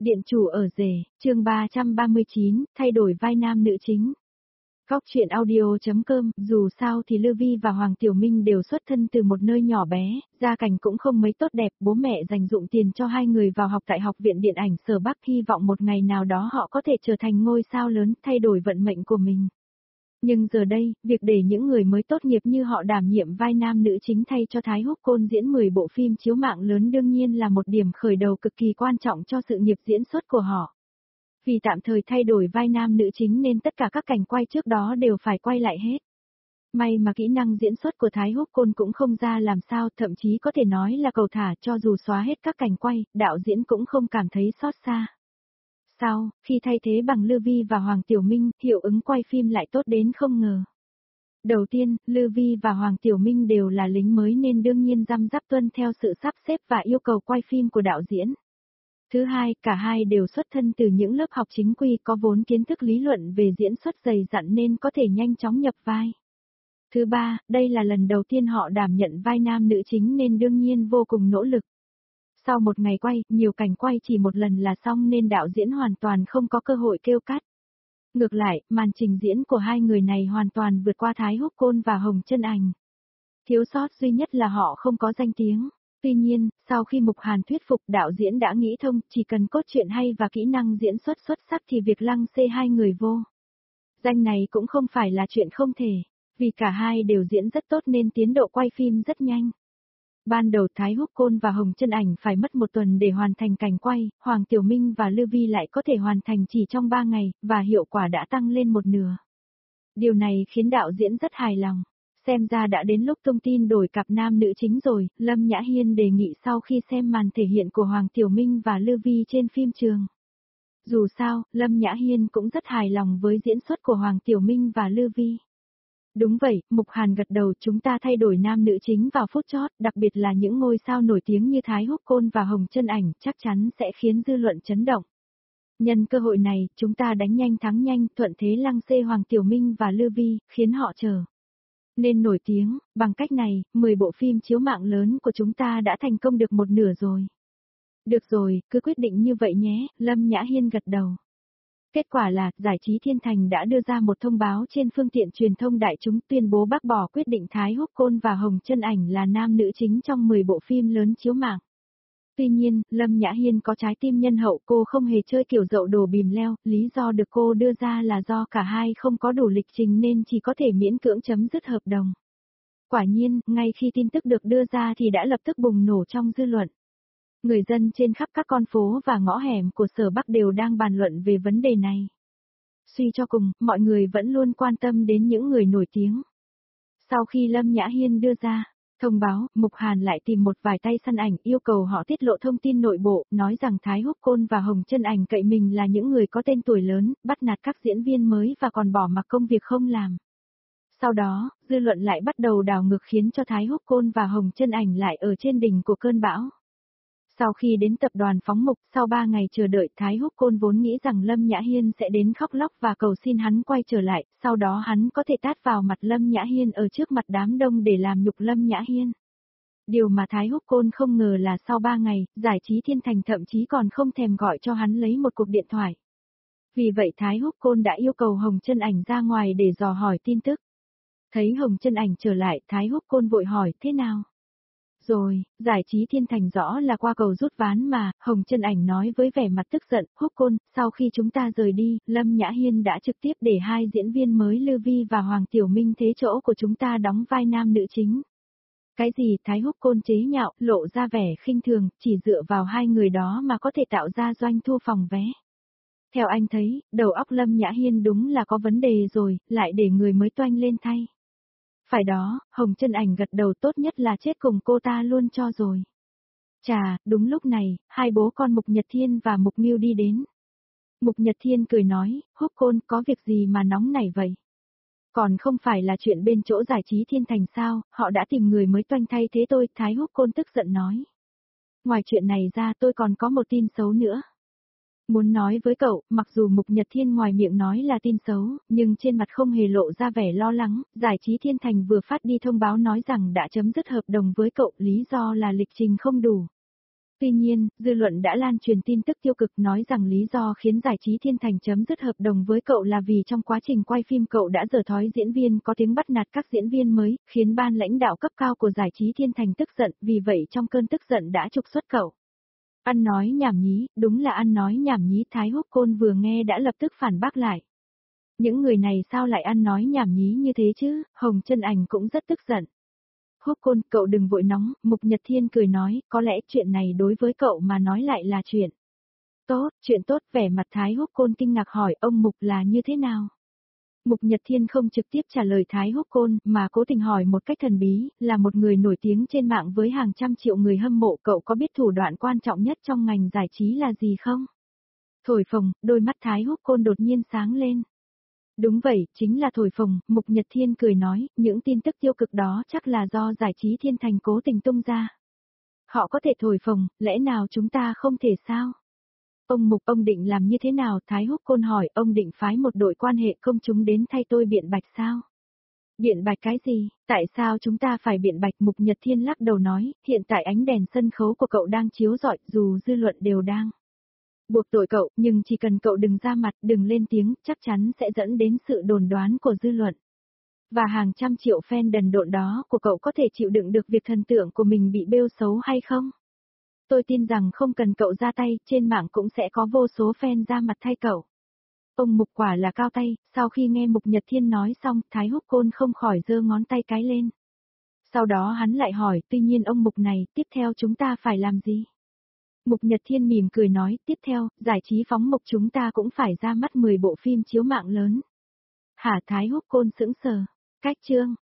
Điện chủ ở rể, chương 339, thay đổi vai nam nữ chính. Góc truyện audio.com, dù sao thì Lưu Vi và Hoàng Tiểu Minh đều xuất thân từ một nơi nhỏ bé, gia cảnh cũng không mấy tốt đẹp, bố mẹ dành dụm tiền cho hai người vào học tại Học viện Điện ảnh Sở Bắc, hy vọng một ngày nào đó họ có thể trở thành ngôi sao lớn, thay đổi vận mệnh của mình. Nhưng giờ đây, việc để những người mới tốt nghiệp như họ đảm nhiệm vai nam nữ chính thay cho Thái Húc Côn diễn 10 bộ phim chiếu mạng lớn đương nhiên là một điểm khởi đầu cực kỳ quan trọng cho sự nghiệp diễn xuất của họ. Vì tạm thời thay đổi vai nam nữ chính nên tất cả các cảnh quay trước đó đều phải quay lại hết. May mà kỹ năng diễn xuất của Thái Húc Côn cũng không ra làm sao, thậm chí có thể nói là cầu thả, cho dù xóa hết các cảnh quay, đạo diễn cũng không cảm thấy xót xa. Sau, khi thay thế bằng Lưu Vi và Hoàng Tiểu Minh, hiệu ứng quay phim lại tốt đến không ngờ. Đầu tiên, Lưu Vi và Hoàng Tiểu Minh đều là lính mới nên đương nhiên răm rắp tuân theo sự sắp xếp và yêu cầu quay phim của đạo diễn. Thứ hai, cả hai đều xuất thân từ những lớp học chính quy có vốn kiến thức lý luận về diễn xuất dày dặn nên có thể nhanh chóng nhập vai. Thứ ba, đây là lần đầu tiên họ đảm nhận vai nam nữ chính nên đương nhiên vô cùng nỗ lực. Sau một ngày quay, nhiều cảnh quay chỉ một lần là xong nên đạo diễn hoàn toàn không có cơ hội kêu cắt. Ngược lại, màn trình diễn của hai người này hoàn toàn vượt qua Thái Húc Côn và Hồng Chân Ảnh. Thiếu sót duy nhất là họ không có danh tiếng. Tuy nhiên, sau khi Mục Hàn thuyết phục, đạo diễn đã nghĩ thông, chỉ cần cốt truyện hay và kỹ năng diễn xuất xuất sắc thì việc lăng xê hai người vô danh này cũng không phải là chuyện không thể, vì cả hai đều diễn rất tốt nên tiến độ quay phim rất nhanh. Ban đầu Thái Húc Côn và Hồng Chân Ảnh phải mất một tuần để hoàn thành cảnh quay, Hoàng Tiểu Minh và Lưu Vi lại có thể hoàn thành chỉ trong 3 ngày, và hiệu quả đã tăng lên một nửa. Điều này khiến đạo diễn rất hài lòng. Xem ra đã đến lúc tung tin đổi cặp nam nữ chính rồi, Lâm Nhã Hiên đề nghị sau khi xem màn thể hiện của Hoàng Tiểu Minh và Lưu Vi trên phim trường. Dù sao, Lâm Nhã Hiên cũng rất hài lòng với diễn xuất của Hoàng Tiểu Minh và Lưu Vi. Đúng vậy, Mục Hàn gật đầu, chúng ta thay đổi nam nữ chính vào phút chót, đặc biệt là những ngôi sao nổi tiếng như Thái Húc Côn và Hồng Chân Ảnh, chắc chắn sẽ khiến dư luận chấn động. Nhân cơ hội này, chúng ta đánh nhanh thắng nhanh, thuận thế lăng xê Hoàng Tiểu Minh và Lưu Vi, khiến họ nên nổi tiếng. Bằng cách này, 10 bộ phim chiếu mạng lớn của chúng ta đã thành công được một nửa rồi. Được rồi, cứ quyết định như vậy nhé, Lâm Nhã Hiên gật đầu. Kết quả là, Giải trí Thiên Thành đã đưa ra một thông báo trên phương tiện truyền thông đại chúng tuyên bố bác bỏ quyết định Thái Húc Côn và Hồng Chân Ảnh là nam nữ chính trong 10 bộ phim lớn chiếu mạng. Tuy nhiên, Lâm Nhã Hiên có trái tim nhân hậu, cô không hề chơi kiểu dậu đồ bìm leo, lý do được cô đưa ra là do cả hai không có đủ lịch trình nên chỉ có thể miễn cưỡng chấm dứt hợp đồng. Quả nhiên, ngay khi tin tức được đưa ra thì đã lập tức bùng nổ trong dư luận. Người dân trên khắp các con phố và ngõ hẻm của Sở Bắc đều đang bàn luận về vấn đề này. Suy cho cùng, mọi người vẫn luôn quan tâm đến những người nổi tiếng. Sau khi Lâm Nhã Hiên đưa ra thông báo, Mục Hàn lại tìm một vài tay săn ảnh yêu cầu họ tiết lộ thông tin nội bộ, nói rằng Thái Húc Côn và Hồng Chân Ảnh cậy mình là những người có tên tuổi lớn, bắt nạt các diễn viên mới và còn bỏ mặc công việc không làm. Sau đó, dư luận lại bắt đầu đảo ngược khiến cho Thái Húc Côn và Hồng Chân Ảnh lại ở trên đỉnh của cơn bão. Sau khi đến tập đoàn phóng mục, sau 3 ngày chờ đợi, Thái Húc Côn vốn nghĩ rằng Lâm Nhã Hiên sẽ đến khóc lóc và cầu xin hắn quay trở lại, sau đó hắn có thể tát vào mặt Lâm Nhã Hiên ở trước mặt đám đông để làm nhục Lâm Nhã Hiên. Điều mà Thái Húc Côn không ngờ là sau 3 ngày, Giải trí Thiên Thành thậm chí còn không thèm gọi cho hắn lấy một cuộc điện thoại. Vì vậy Thái Húc Côn đã yêu cầu Hồng Chân Ảnh ra ngoài để dò hỏi tin tức. Thấy Hồng Chân Ảnh trở lại, Thái Húc Côn vội hỏi, thế nào? Rồi, Giải trí Thiên Thành rõ là qua cầu rút ván mà, Hồng Chân Ảnh nói với vẻ mặt tức giận, Húc Côn, sau khi chúng ta rời đi, Lâm Nhã Hiên đã trực tiếp để hai diễn viên mới Lưu Vi và Hoàng Tiểu Minh thế chỗ của chúng ta đóng vai nam nữ chính. Cái gì? Thái Húc Côn chế nhạo, lộ ra vẻ khinh thường, chỉ dựa vào hai người đó mà có thể tạo ra doanh thu phòng vé. Theo anh thấy, đầu óc Lâm Nhã Hiên đúng là có vấn đề rồi, lại để người mới toanh lên thay. Phải đó, Hồng Chân Ảnh gật đầu, tốt nhất là chết cùng cô ta luôn cho rồi. Chà, đúng lúc này, hai bố con Mục Nhật Thiên và Mục Ngưu đi đến. Mục Nhật Thiên cười nói, Húc Côn, có việc gì mà nóng nảy vậy? Còn không phải là chuyện bên chỗ Giải trí Thiên Thành sao, họ đã tìm người mới toanh thay thế tôi, Thái Húc Côn tức giận nói. Ngoài chuyện này ra tôi còn có một tin xấu nữa. Muốn nói với cậu, mặc dù Mục Nhật Thiên ngoài miệng nói là tin xấu, nhưng trên mặt không hề lộ ra vẻ lo lắng, Giải trí Thiên Thành vừa phát đi thông báo nói rằng đã chấm dứt hợp đồng với cậu, lý do là lịch trình không đủ. Tuy nhiên, dư luận đã lan truyền tin tức tiêu cực nói rằng lý do khiến Giải trí Thiên Thành chấm dứt hợp đồng với cậu là vì trong quá trình quay phim cậu đã dở thói diễn viên có tiếng bắt nạt các diễn viên mới, khiến ban lãnh đạo cấp cao của Giải trí Thiên Thành tức giận, vì vậy trong cơn tức giận đã trục xuất cậu. Ăn nói nhảm nhí, đúng là ăn nói nhảm nhí. Thái Húc Côn vừa nghe đã lập tức phản bác lại. Những người này sao lại ăn nói nhảm nhí như thế chứ, Hồng Chân Ảnh cũng rất tức giận. Húc Côn, cậu đừng vội nóng, Mục Nhật Thiên cười nói, có lẽ chuyện này đối với cậu mà nói lại là chuyện tốt, vẻ mặt Thái Húc Côn kinh ngạc hỏi ông Mục là như thế nào? Mục Nhật Thiên không trực tiếp trả lời Thái Húc Côn, mà cố tình hỏi một cách thần bí, là một người nổi tiếng trên mạng với hàng trăm triệu người hâm mộ, cậu có biết thủ đoạn quan trọng nhất trong ngành giải trí là gì không? Thổi phồng, đôi mắt Thái Húc Côn đột nhiên sáng lên. Đúng vậy, chính là thổi phồng, Mục Nhật Thiên cười nói, những tin tức tiêu cực đó chắc là do Giải trí Thiên Thành cố tình tung ra. Họ có thể thổi phồng, lẽ nào chúng ta không thể sao? Ông Mục, ông định làm như thế nào? Thái Húc Côn hỏi, ông định phái một đội quan hệ công chúng đến thay tôi biện bạch sao? Biện bạch cái gì? Tại sao chúng ta phải biện bạch? Mục Nhật Thiên lắc đầu nói, hiện tại ánh đèn sân khấu của cậu đang chiếu rọi, dù dư luận đều đang buộc tội cậu, nhưng chỉ cần cậu đừng ra mặt, đừng lên tiếng, chắc chắn sẽ dẫn đến sự đồn đoán của dư luận. Và hàng trăm triệu fan đần độn đó của cậu có thể chịu đựng được việc thần tượng của mình bị bêu xấu hay không? Tôi tin rằng không cần cậu ra tay, trên mạng cũng sẽ có vô số fan ra mặt thay cậu. Ông Mục quả là cao tay, sau khi nghe Mục Nhật Thiên nói xong, Thái Húc Côn không khỏi giơ ngón tay cái lên. Sau đó hắn lại hỏi, tuy nhiên ông Mục này, tiếp theo chúng ta phải làm gì? Mục Nhật Thiên mỉm cười nói, tiếp theo, giải trí phóng mục chúng ta cũng phải ra mắt 10 bộ phim chiếu mạng lớn. Hả? Thái Húc Côn sững sờ. Cách chương.